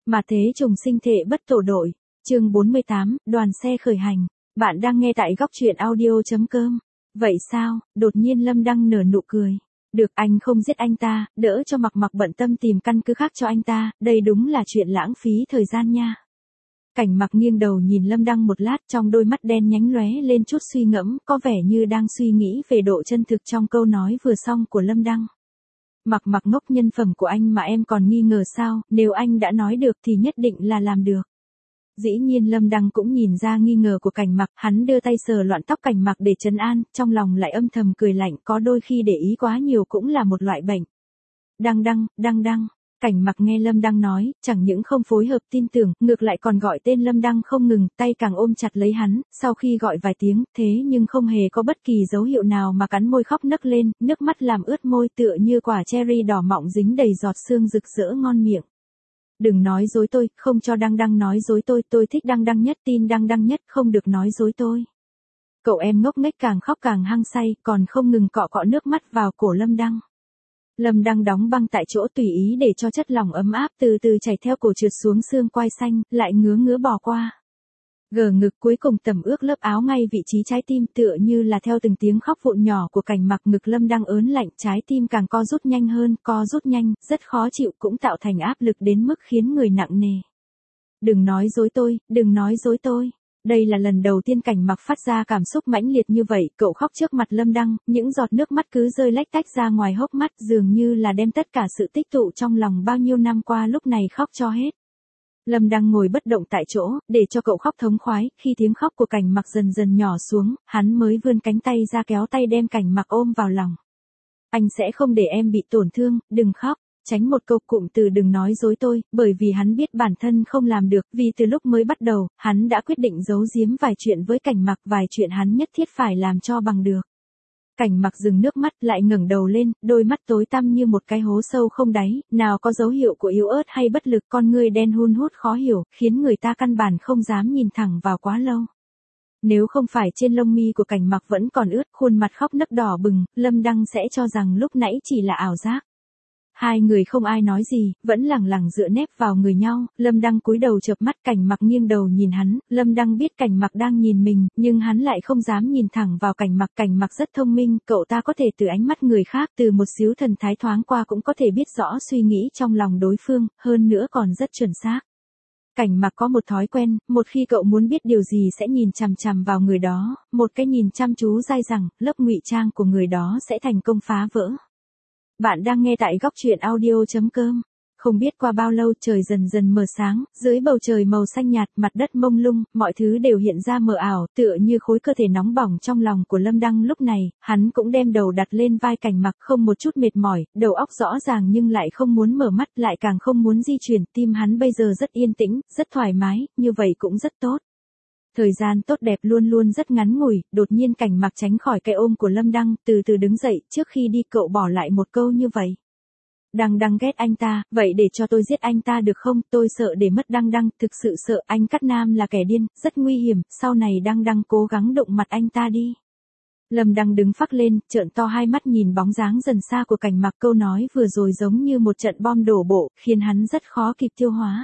Mà thế trùng sinh thệ bất tổ đội. Chương 48, đoàn xe khởi hành. Bạn đang nghe tại góc truyện audio.com. Vậy sao? Đột nhiên Lâm Đăng nở nụ cười. Được, anh không giết anh ta, đỡ cho Mặc Mặc bận tâm tìm căn cứ khác cho anh ta, đây đúng là chuyện lãng phí thời gian nha. Cảnh Mặc nghiêng đầu nhìn Lâm Đăng một lát, trong đôi mắt đen nhánh lóe lên chút suy ngẫm, có vẻ như đang suy nghĩ về độ chân thực trong câu nói vừa xong của Lâm Đăng. Mặc Mặc ngốc, nhân phẩm của anh mà em còn nghi ngờ sao, nếu anh đã nói được thì nhất định là làm được. Dĩ nhiên Lâm Đăng cũng nhìn ra nghi ngờ của Cảnh Mặc, hắn đưa tay sờ loạn tóc Cảnh Mặc để trấn an, trong lòng lại âm thầm cười lạnh, có đôi khi để ý quá nhiều cũng là một loại bệnh. Đăng. Cảnh Mặc nghe Lâm Đăng nói, chẳng những không phối hợp tin tưởng, ngược lại còn gọi tên Lâm Đăng không ngừng, tay càng ôm chặt lấy hắn, sau khi gọi vài tiếng, thế nhưng không hề có bất kỳ dấu hiệu nào mà cắn môi khóc nấc lên, nước mắt làm ướt môi tựa như quả cherry đỏ mọng dính đầy giọt sương rực rỡ ngon miệng. Đừng nói dối tôi, không cho Đăng nói dối tôi thích Đăng nhất, tin Đăng nhất, không được nói dối tôi. Cậu em ngốc nghếch càng khóc càng hăng say, còn không ngừng cọ nước mắt vào cổ Lâm Đăng. Lâm Đăng đóng băng tại chỗ tùy ý để cho chất lỏng ấm áp từ từ chảy theo cổ trượt xuống xương quai xanh, lại ngứa bò qua. Gờ ngực, cuối cùng tẩm ướt lớp áo ngay vị trí trái tim, tựa như là theo từng tiếng khóc vụn nhỏ của Cảnh Mặc, ngực Lâm Đăng ớn lạnh, trái tim càng co rút nhanh hơn, rất khó chịu, cũng tạo thành áp lực đến mức khiến người nặng nề. Đừng nói dối tôi. Đây là lần đầu tiên Cảnh Mặc phát ra cảm xúc mãnh liệt như vậy, cậu khóc trước mặt Lâm Đăng, những giọt nước mắt cứ rơi lách tách ra ngoài hốc mắt, dường như là đem tất cả sự tích tụ trong lòng bao nhiêu năm qua lúc này khóc cho hết. Lâm Đăng ngồi bất động tại chỗ, để cho cậu khóc thống khoái, khi tiếng khóc của Cảnh Mặc dần dần nhỏ xuống, hắn mới vươn cánh tay ra kéo tay đem Cảnh Mặc ôm vào lòng. Anh sẽ không để em bị tổn thương, đừng khóc. Tránh một câu cụm từ đừng nói dối tôi, bởi vì hắn biết bản thân không làm được, vì từ lúc mới bắt đầu, hắn đã quyết định giấu giếm vài chuyện với Cảnh Mặc, vài chuyện hắn nhất thiết phải làm cho bằng được. Cảnh Mặc dừng nước mắt lại ngẩng đầu lên, đôi mắt tối tăm như một cái hố sâu không đáy, nào có dấu hiệu của yếu ớt hay bất lực, con ngươi đen hun hút khó hiểu, khiến người ta căn bản không dám nhìn thẳng vào quá lâu. Nếu không phải trên lông mi của Cảnh Mặc vẫn còn ướt, khuôn mặt khóc nấc đỏ bừng, Lâm Đăng sẽ cho rằng lúc nãy chỉ là ảo giác. Hai người không ai nói gì, vẫn lẳng lặng dựa nép vào người nhau, Lâm Đăng cúi đầu chợp mắt, Cảnh Mặc nghiêng đầu nhìn hắn, Lâm Đăng biết Cảnh Mặc đang nhìn mình, nhưng hắn lại không dám nhìn thẳng vào Cảnh Mặc rất thông minh, cậu ta có thể từ ánh mắt người khác, từ một xíu thần thái thoáng qua cũng có thể biết rõ suy nghĩ trong lòng đối phương, hơn nữa còn rất chuẩn xác. Cảnh Mặc có một thói quen, một khi cậu muốn biết điều gì sẽ nhìn chằm chằm vào người đó, một cái nhìn chăm chú dai dẳng, lớp ngụy trang của người đó sẽ thành công phá vỡ. Bạn đang nghe tại góc truyện audio.com. Không biết qua bao lâu trời dần dần mờ sáng, dưới bầu trời màu xanh nhạt, mặt đất mông lung, mọi thứ đều hiện ra mờ ảo, tựa như khối cơ thể nóng bỏng trong lòng của Lâm Đăng lúc này, hắn cũng đem đầu đặt lên vai Cảnh Mặc, không một chút mệt mỏi, đầu óc rõ ràng nhưng lại không muốn mở mắt, lại càng không muốn di chuyển, tim hắn bây giờ rất yên tĩnh, rất thoải mái, như vậy cũng rất tốt. Thời gian tốt đẹp luôn luôn rất ngắn ngủi, đột nhiên Cảnh Mặc tránh khỏi cái ôm của Lâm Đăng, từ từ đứng dậy, trước khi đi cậu bỏ lại một câu như vậy. Đăng ghét anh ta, vậy để cho tôi giết anh ta được không, tôi sợ để mất Đăng, thực sự sợ, anh Cát Nam là kẻ điên, rất nguy hiểm, sau này Đăng cố gắng đụng mặt anh ta đi. Lâm Đăng đứng phắc lên, trợn to hai mắt nhìn bóng dáng dần xa của Cảnh Mặc, câu nói vừa rồi giống như một trận bom đổ bộ, khiến hắn rất khó kịp tiêu hóa.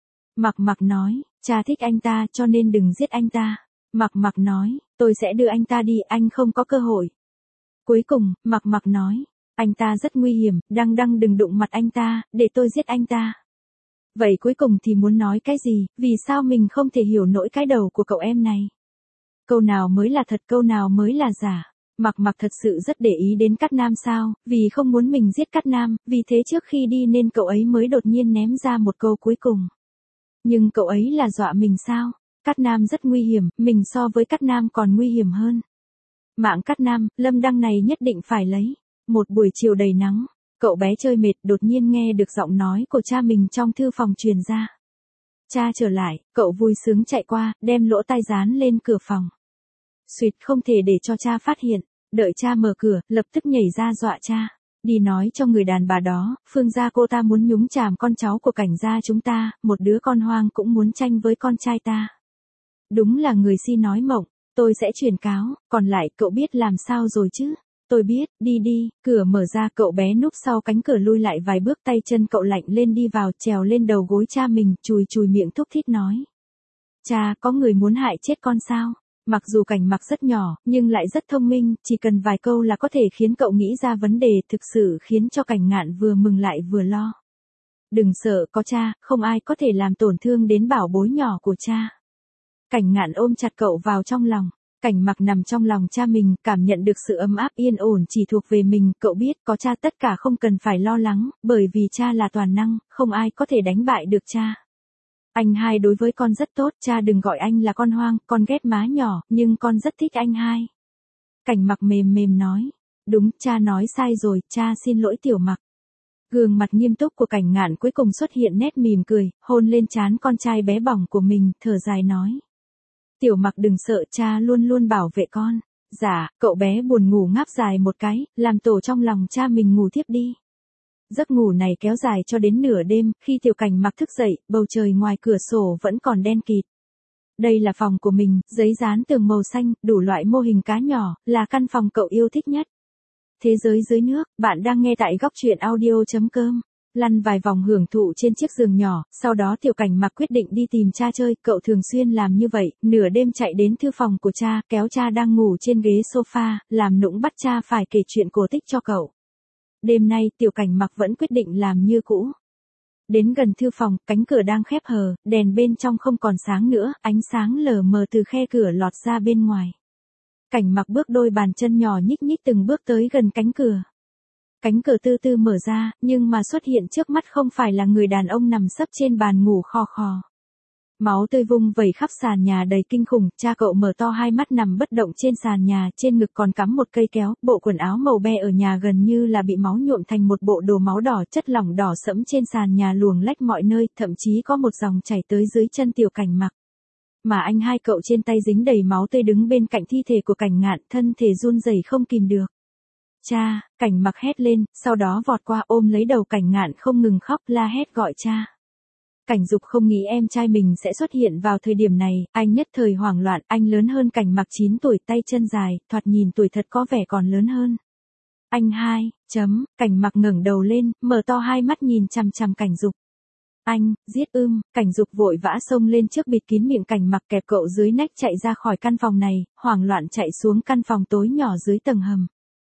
Mặc nói, cha thích anh ta cho nên đừng giết anh ta. Mặc nói, tôi sẽ đưa anh ta đi, anh không có cơ hội. Cuối cùng, Mặc nói, anh ta rất nguy hiểm, Đăng đừng đụng mặt anh ta, để tôi giết anh ta. Vậy cuối cùng thì muốn nói cái gì, vì sao mình không thể hiểu nổi cái đầu của cậu em này? Câu nào mới là thật, câu nào mới là giả? Mặc thật sự rất để ý đến Cát Nam sao, vì không muốn mình giết Cát Nam, vì thế trước khi đi nên cậu ấy mới đột nhiên ném ra một câu cuối cùng. Nhưng cậu ấy là dọa mình sao? Cát Nam rất nguy hiểm, mình so với Cát Nam còn nguy hiểm hơn. Mạng Cát Nam, Lâm Đăng này nhất định phải lấy. Một buổi chiều đầy nắng, cậu bé chơi mệt đột nhiên nghe được giọng nói của cha mình trong thư phòng truyền ra. Cha trở lại, cậu vui sướng chạy qua, đem lỗ tai dán lên cửa phòng. Suýt không thể để cho cha phát hiện, đợi cha mở cửa, lập tức nhảy ra dọa cha. Đi nói cho người đàn bà đó, Phương gia cô ta muốn nhúng chàm con cháu của Cảnh gia chúng ta, một đứa con hoang cũng muốn tranh với con trai ta. Đúng là người si nói mộng, tôi sẽ truyền cáo, còn lại cậu biết làm sao rồi chứ? tôi biết, đi đi, cửa mở ra cậu bé núp sau cánh cửa lui lại vài bước tay chân cậu lạnh lên đi vào trèo lên đầu gối cha mình, chùi chùi miệng thúc thít nói. Cha, có người muốn hại chết con sao? Mặc dù Cảnh Mặc rất nhỏ, nhưng lại rất thông minh, chỉ cần vài câu là có thể khiến cậu nghĩ ra vấn đề thực sự khiến cho Cảnh Ngạn vừa mừng lại vừa lo. Đừng sợ, có cha, không ai có thể làm tổn thương đến bảo bối nhỏ của cha. Cảnh Ngạn ôm chặt cậu vào trong lòng. Cảnh Mặc nằm trong lòng cha mình, cảm nhận được sự ấm áp yên ổn chỉ thuộc về mình, cậu biết có cha tất cả không cần phải lo lắng, bởi vì cha là toàn năng, không ai có thể đánh bại được cha. Anh hai đối với con rất tốt, cha đừng gọi anh là con hoang, con ghét má nhỏ, nhưng con rất thích anh hai. Cảnh Mặc mềm mềm nói. Đúng, cha nói sai rồi, cha xin lỗi Tiểu Mặc. Gương mặt nghiêm túc của Cảnh Ngạn cuối cùng xuất hiện nét mỉm cười, hôn lên trán con trai bé bỏng của mình, thở dài nói. Tiểu Mặc đừng sợ, cha luôn luôn bảo vệ con. Dạ, cậu bé buồn ngủ ngáp dài một cái, làm tổ trong lòng cha mình ngủ thiếp đi. Giấc ngủ này kéo dài cho đến nửa đêm, khi Tiểu Cảnh Mặc thức dậy, bầu trời ngoài cửa sổ vẫn còn đen kịt. Đây là phòng của mình, giấy dán tường màu xanh, đủ loại mô hình cá nhỏ, là căn phòng cậu yêu thích nhất. Thế giới dưới nước, bạn đang nghe tại góc truyện audio.com. Lăn vài vòng hưởng thụ trên chiếc giường nhỏ, sau đó Tiểu Cảnh Mặc quyết định đi tìm cha chơi, cậu thường xuyên làm như vậy, nửa đêm chạy đến thư phòng của cha, kéo cha đang ngủ trên ghế sofa, làm nũng bắt cha phải kể chuyện cổ tích cho cậu. Đêm nay, Tiểu Cảnh Mặc vẫn quyết định làm như cũ. Đến gần thư phòng, cánh cửa đang khép hờ, đèn bên trong không còn sáng nữa, ánh sáng lờ mờ từ khe cửa lọt ra bên ngoài. Cảnh Mặc bước đôi bàn chân nhỏ nhích nhích từng bước tới gần cánh cửa. Cánh cửa từ từ mở ra, nhưng mà xuất hiện trước mắt không phải là người đàn ông nằm sấp trên bàn ngủ khò khò. Máu tươi vung vẩy khắp sàn nhà đầy kinh khủng, cha cậu mở to hai mắt nằm bất động trên sàn nhà, trên ngực còn cắm một cây kéo, bộ quần áo màu be ở nhà gần như là bị máu nhuộm thành một bộ đồ máu đỏ, chất lỏng đỏ sẫm trên sàn nhà luồng lách mọi nơi, thậm chí có một dòng chảy tới dưới chân Tiểu Cảnh Mặc. Mà anh hai cậu trên tay dính đầy máu tươi đứng bên cạnh thi thể của Cảnh Ngạn, thân thể run rẩy không kìm được. Cha, Cảnh Mặc hét lên, sau đó vọt qua ôm lấy đầu Cảnh Ngạn không ngừng khóc la hét gọi cha. Cảnh Dục không nghĩ em trai mình sẽ xuất hiện vào thời điểm này, anh nhất thời hoảng loạn, anh lớn hơn Cảnh Mặc 9 tuổi, tay chân dài, thoạt nhìn tuổi thật có vẻ còn lớn hơn. Anh hai, Cảnh Mặc ngẩng đầu lên, mở to hai mắt nhìn chằm chằm Cảnh Dục. Anh, giết Cảnh Dục vội vã xông lên trước bịt kín miệng Cảnh Mặc kẹp cậu dưới nách chạy ra khỏi căn phòng này, hoảng loạn chạy xuống căn phòng tối nhỏ dưới tầng hầm.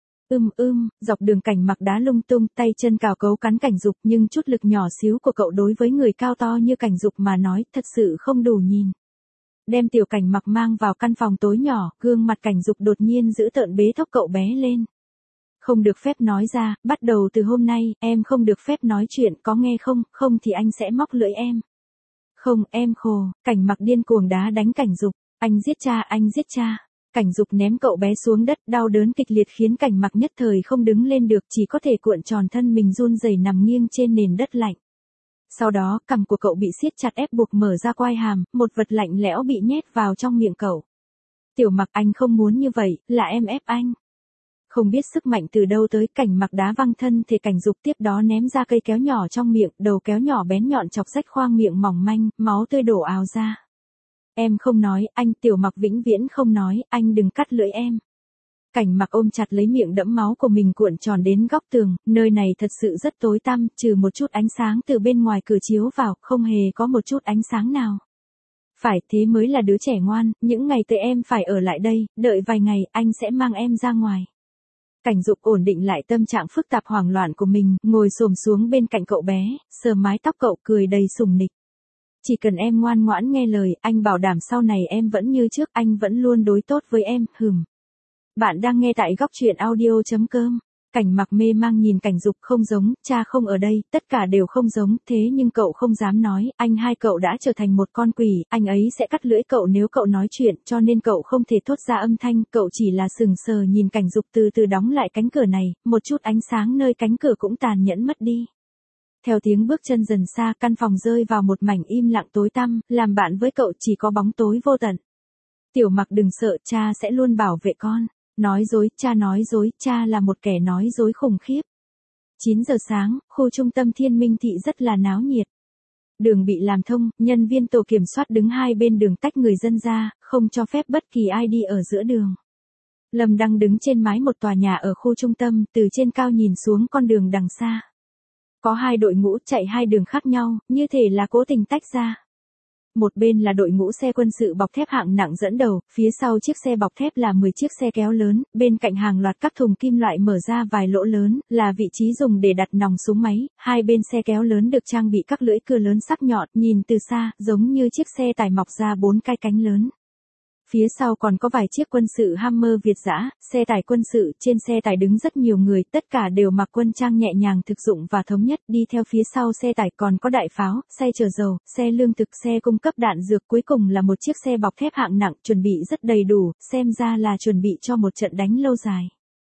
Dọc đường Cảnh Mặc đá lung tung, tay chân cào cấu cắn Cảnh Dục, nhưng chút lực nhỏ xíu của cậu đối với người cao to như Cảnh Dục mà nói, thật sự không đủ nhìn. Đem Tiểu Cảnh Mặc mang vào căn phòng tối nhỏ, gương mặt Cảnh Dục đột nhiên giữ tợn bế thốc cậu bé lên. Không được phép nói ra, bắt đầu từ hôm nay, em không được phép nói chuyện, có nghe không, không thì anh sẽ móc lưỡi em. Không, em khổ, Cảnh Mặc điên cuồng đá đánh Cảnh Dục, anh giết cha. Cảnh Dục ném cậu bé xuống đất, đau đớn kịch liệt khiến Cảnh Mặc nhất thời không đứng lên được, chỉ có thể cuộn tròn thân mình run rẩy nằm nghiêng trên nền đất lạnh. Sau đó, cằm của cậu bị siết chặt ép buộc mở ra quai hàm, một vật lạnh lẽo bị nhét vào trong miệng cậu. Tiểu Mặc, anh không muốn như vậy, là em ép anh. Không biết sức mạnh từ đâu tới, Cảnh Mặc đá văng thân thể Cảnh Dục, tiếp đó ném ra cây kéo nhỏ trong miệng, đầu kéo nhỏ bén nhọn chọc rách khoang miệng mỏng manh, máu tươi đổ ào ra. Em không nói, anh. Tiểu Mặc vĩnh viễn không nói, anh đừng cắt lưỡi em. Cảnh Mặc ôm chặt lấy miệng đẫm máu của mình cuộn tròn đến góc tường, nơi này thật sự rất tối tăm, trừ một chút ánh sáng từ bên ngoài cửa chiếu vào, không hề có một chút ánh sáng nào. Phải, thế mới là đứa trẻ ngoan, những ngày tới em phải ở lại đây, đợi vài ngày, anh sẽ mang em ra ngoài. Cảnh Dục ổn định lại tâm trạng phức tạp hoảng loạn của mình, ngồi xổm xuống bên cạnh cậu bé, sờ mái tóc cậu, cười đầy sùng nịch. Chỉ cần em ngoan ngoãn nghe lời, anh bảo đảm sau này em vẫn như trước, anh vẫn luôn đối tốt với em, Bạn đang nghe tại góc truyện audio.com. Cảnh Mặc mê mang nhìn Cảnh Dục, không giống, cha không ở đây, tất cả đều không giống, thế nhưng cậu không dám nói, anh hai cậu đã trở thành một con quỷ, anh ấy sẽ cắt lưỡi cậu nếu cậu nói chuyện, cho nên cậu không thể thốt ra âm thanh, cậu chỉ là sừng sờ nhìn Cảnh Dục từ từ đóng lại cánh cửa này, một chút ánh sáng nơi cánh cửa cũng tàn nhẫn mất đi. Theo tiếng bước chân dần xa, căn phòng rơi vào một mảnh im lặng tối tăm, làm bạn với cậu chỉ có bóng tối vô tận. Tiểu Mặc đừng sợ, cha sẽ luôn bảo vệ con. Nói dối, cha là một kẻ nói dối khủng khiếp. 9 giờ sáng, khu trung tâm Thiên Minh Thị rất là náo nhiệt. Đường bị làm thông, nhân viên tổ kiểm soát đứng hai bên đường tách người dân ra, không cho phép bất kỳ ai đi ở giữa đường. Lâm Đăng đứng trên mái một tòa nhà ở khu trung tâm, từ trên cao nhìn xuống con đường đằng xa. Có hai đội ngũ chạy hai đường khác nhau, như thể là cố tình tách ra. Một bên là đội ngũ xe quân sự bọc thép hạng nặng dẫn đầu, phía sau chiếc xe bọc thép là 10 chiếc xe kéo lớn, bên cạnh hàng loạt các thùng kim loại mở ra vài lỗ lớn, là vị trí dùng để đặt nòng súng máy, hai bên xe kéo lớn được trang bị các lưỡi cưa lớn sắc nhọn, nhìn từ xa, giống như chiếc xe tải mọc ra 4 cái cánh lớn. Phía sau còn có vài chiếc quân sự Hammer Việt dã, xe tải quân sự, trên xe tải đứng rất nhiều người, tất cả đều mặc quân trang nhẹ nhàng thực dụng và thống nhất, đi theo phía sau xe tải còn có đại pháo, xe chở dầu, xe lương thực, xe cung cấp đạn dược, cuối cùng là một chiếc xe bọc thép hạng nặng, chuẩn bị rất đầy đủ, xem ra là chuẩn bị cho một trận đánh lâu dài.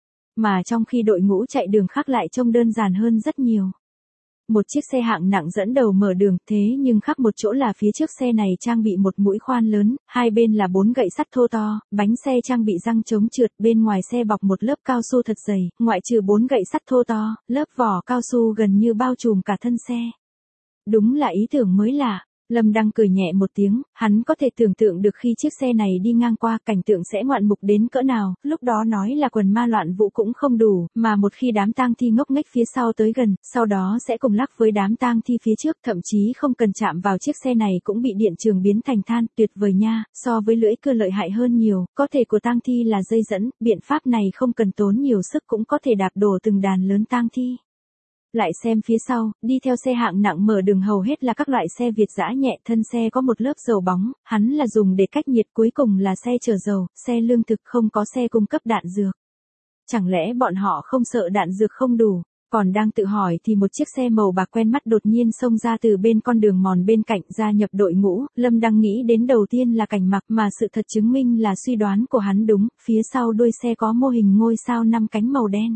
Mà trong khi đội ngũ chạy đường khác lại trông đơn giản hơn rất nhiều. Một chiếc xe hạng nặng dẫn đầu mở đường, thế nhưng khác một chỗ là phía trước xe này trang bị một mũi khoan lớn, hai bên là 4 gậy sắt thô to, bánh xe trang bị răng chống trượt, bên ngoài xe bọc một lớp cao su thật dày, ngoại trừ 4 gậy sắt thô to, lớp vỏ cao su gần như bao trùm cả thân xe. Đúng là ý tưởng mới lạ. Lâm Đăng cười nhẹ một tiếng, hắn có thể tưởng tượng được khi chiếc xe này đi ngang qua cảnh tượng sẽ ngoạn mục đến cỡ nào, lúc đó nói là quần ma loạn vũ cũng không đủ, mà một khi đám tang thi ngốc nghếch phía sau tới gần, sau đó sẽ cùng lắc với đám tang thi phía trước, thậm chí không cần chạm vào chiếc xe này cũng bị điện trường biến thành than, tuyệt vời nha, so với lưỡi cưa lợi hại hơn nhiều, có thể của tang thi là dây dẫn, biện pháp này không cần tốn nhiều sức cũng có thể đạp đổ từng đàn lớn tang thi. Lại xem phía sau, đi theo xe hạng nặng mở đường hầu hết là các loại xe Việt dã nhẹ, thân xe có một lớp dầu bóng, hắn là dùng để cách nhiệt, cuối cùng là xe chở dầu, xe lương thực, không có xe cung cấp đạn dược. Chẳng lẽ bọn họ không sợ đạn dược không đủ? Còn đang tự hỏi thì một chiếc xe màu bạc quen mắt đột nhiên xông ra từ bên con đường mòn bên cạnh, gia nhập đội ngũ. Lâm đang nghĩ đến đầu tiên là cảnh mặc, mà sự thật chứng minh là suy đoán của hắn đúng, phía sau đuôi xe có mô hình ngôi sao 5 cánh màu đen.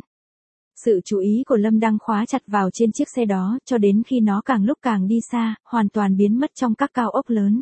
Sự chú ý của Lâm Đăng khóa chặt vào trên chiếc xe đó, cho đến khi nó càng lúc càng đi xa, hoàn toàn biến mất trong các cao ốc lớn.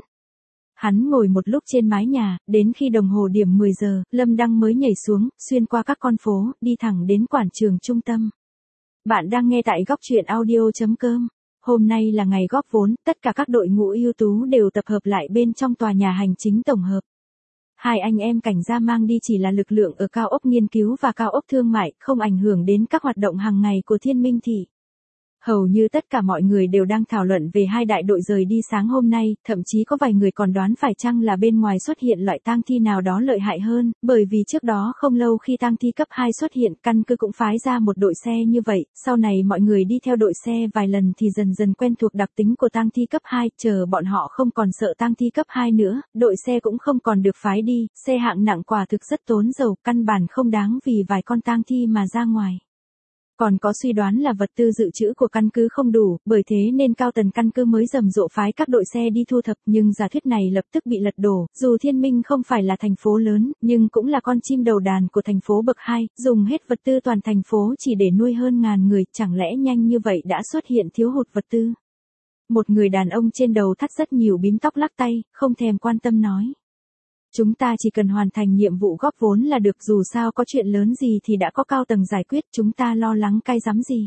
Hắn ngồi một lúc trên mái nhà, đến khi đồng hồ điểm 10 giờ, Lâm Đăng mới nhảy xuống, xuyên qua các con phố, đi thẳng đến quảng trường trung tâm. Bạn đang nghe tại góc truyện audio.com. Hôm nay là ngày góp vốn, tất cả các đội ngũ ưu tú đều tập hợp lại bên trong tòa nhà hành chính tổng hợp. Hai anh em cảnh gia mang đi chỉ là lực lượng ở cao ốc nghiên cứu và cao ốc thương mại, không ảnh hưởng đến các hoạt động hàng ngày của Thiên Minh Thị. Hầu như tất cả mọi người đều đang thảo luận về hai đại đội rời đi sáng hôm nay, thậm chí có vài người còn đoán phải chăng là bên ngoài xuất hiện loại tang thi nào đó lợi hại hơn, bởi vì trước đó không lâu khi tang thi cấp 2 xuất hiện, căn cứ cũng phái ra một đội xe như vậy, sau này mọi người đi theo đội xe vài lần thì dần dần quen thuộc đặc tính của tang thi cấp 2, chờ bọn họ không còn sợ tang thi cấp 2 nữa, đội xe cũng không còn được phái đi, xe hạng nặng quả thực rất tốn dầu, căn bản không đáng vì vài con tang thi mà ra ngoài. Còn có suy đoán là vật tư dự trữ của căn cứ không đủ, bởi thế nên cao tầng căn cứ mới rầm rộ phái các đội xe đi thu thập, nhưng giả thuyết này lập tức bị lật đổ, dù Thiên Minh không phải là thành phố lớn, nhưng cũng là con chim đầu đàn của thành phố bậc 2, dùng hết vật tư toàn thành phố chỉ để nuôi hơn ngàn người, chẳng lẽ nhanh như vậy đã xuất hiện thiếu hụt vật tư. Một người đàn ông trên đầu thắt rất nhiều bím tóc lắc tay, không thèm quan tâm nói. Chúng ta chỉ cần hoàn thành nhiệm vụ góp vốn là được, dù sao có chuyện lớn gì thì đã có cao tầng giải quyết, chúng ta lo lắng cái rắm gì.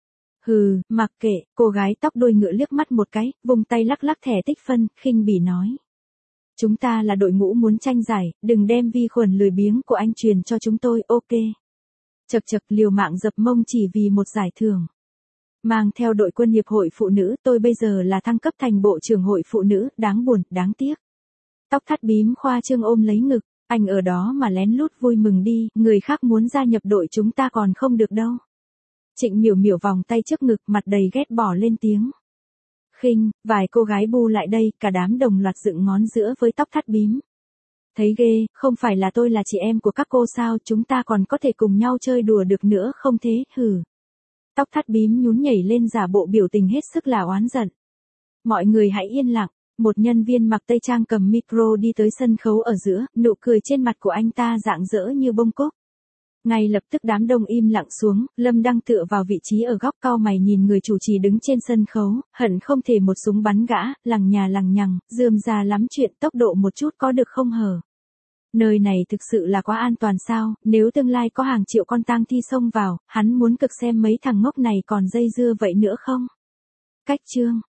Hừ, mặc kệ, cô gái tóc đuôi ngựa liếc mắt một cái, vùng tay lắc lắc thẻ tích phân, khinh bỉ nói. Chúng ta là đội ngũ muốn tranh giải, đừng đem vi khuẩn lười biếng của anh truyền cho chúng tôi, ok. Chật chật, liều mạng dập mông chỉ vì một giải thưởng. Mang theo đội quân hiệp hội phụ nữ, tôi bây giờ là thăng cấp thành bộ trưởng hội phụ nữ, đáng buồn, đáng tiếc. Tóc thắt bím khoa trương ôm lấy ngực, anh ở đó mà lén lút vui mừng đi, người khác muốn gia nhập đội chúng ta còn không được đâu. Trịnh Miểu Miểu vòng tay trước ngực, mặt đầy ghét bỏ lên tiếng. Khinh, vài cô gái bu lại đây, cả đám đồng loạt dựng ngón giữa với tóc thắt bím. Thấy ghê, không phải là tôi là chị em của các cô sao, chúng ta còn có thể cùng nhau chơi đùa được nữa không thế, hừ. Tóc thắt bím nhún nhảy lên giả bộ biểu tình hết sức là oán giận. Mọi người hãy yên lặng. Một nhân viên mặc tây trang cầm micro đi tới sân khấu ở giữa, nụ cười trên mặt của anh ta rạng rỡ như bông cúc. Ngay lập tức đám đông im lặng xuống, Lâm Đăng tựa vào vị trí ở góc cau mày nhìn người chủ trì đứng trên sân khấu, hận không thể một súng bắn gã, lằng nhà lằng nhằng, rườm rà lắm chuyện, tốc độ một chút có được không hở. Nơi này thực sự là quá an toàn sao, nếu tương lai có hàng triệu con tang thi xông vào, hắn muốn cực xem mấy thằng ngốc này còn dây dưa vậy nữa không. Cách chương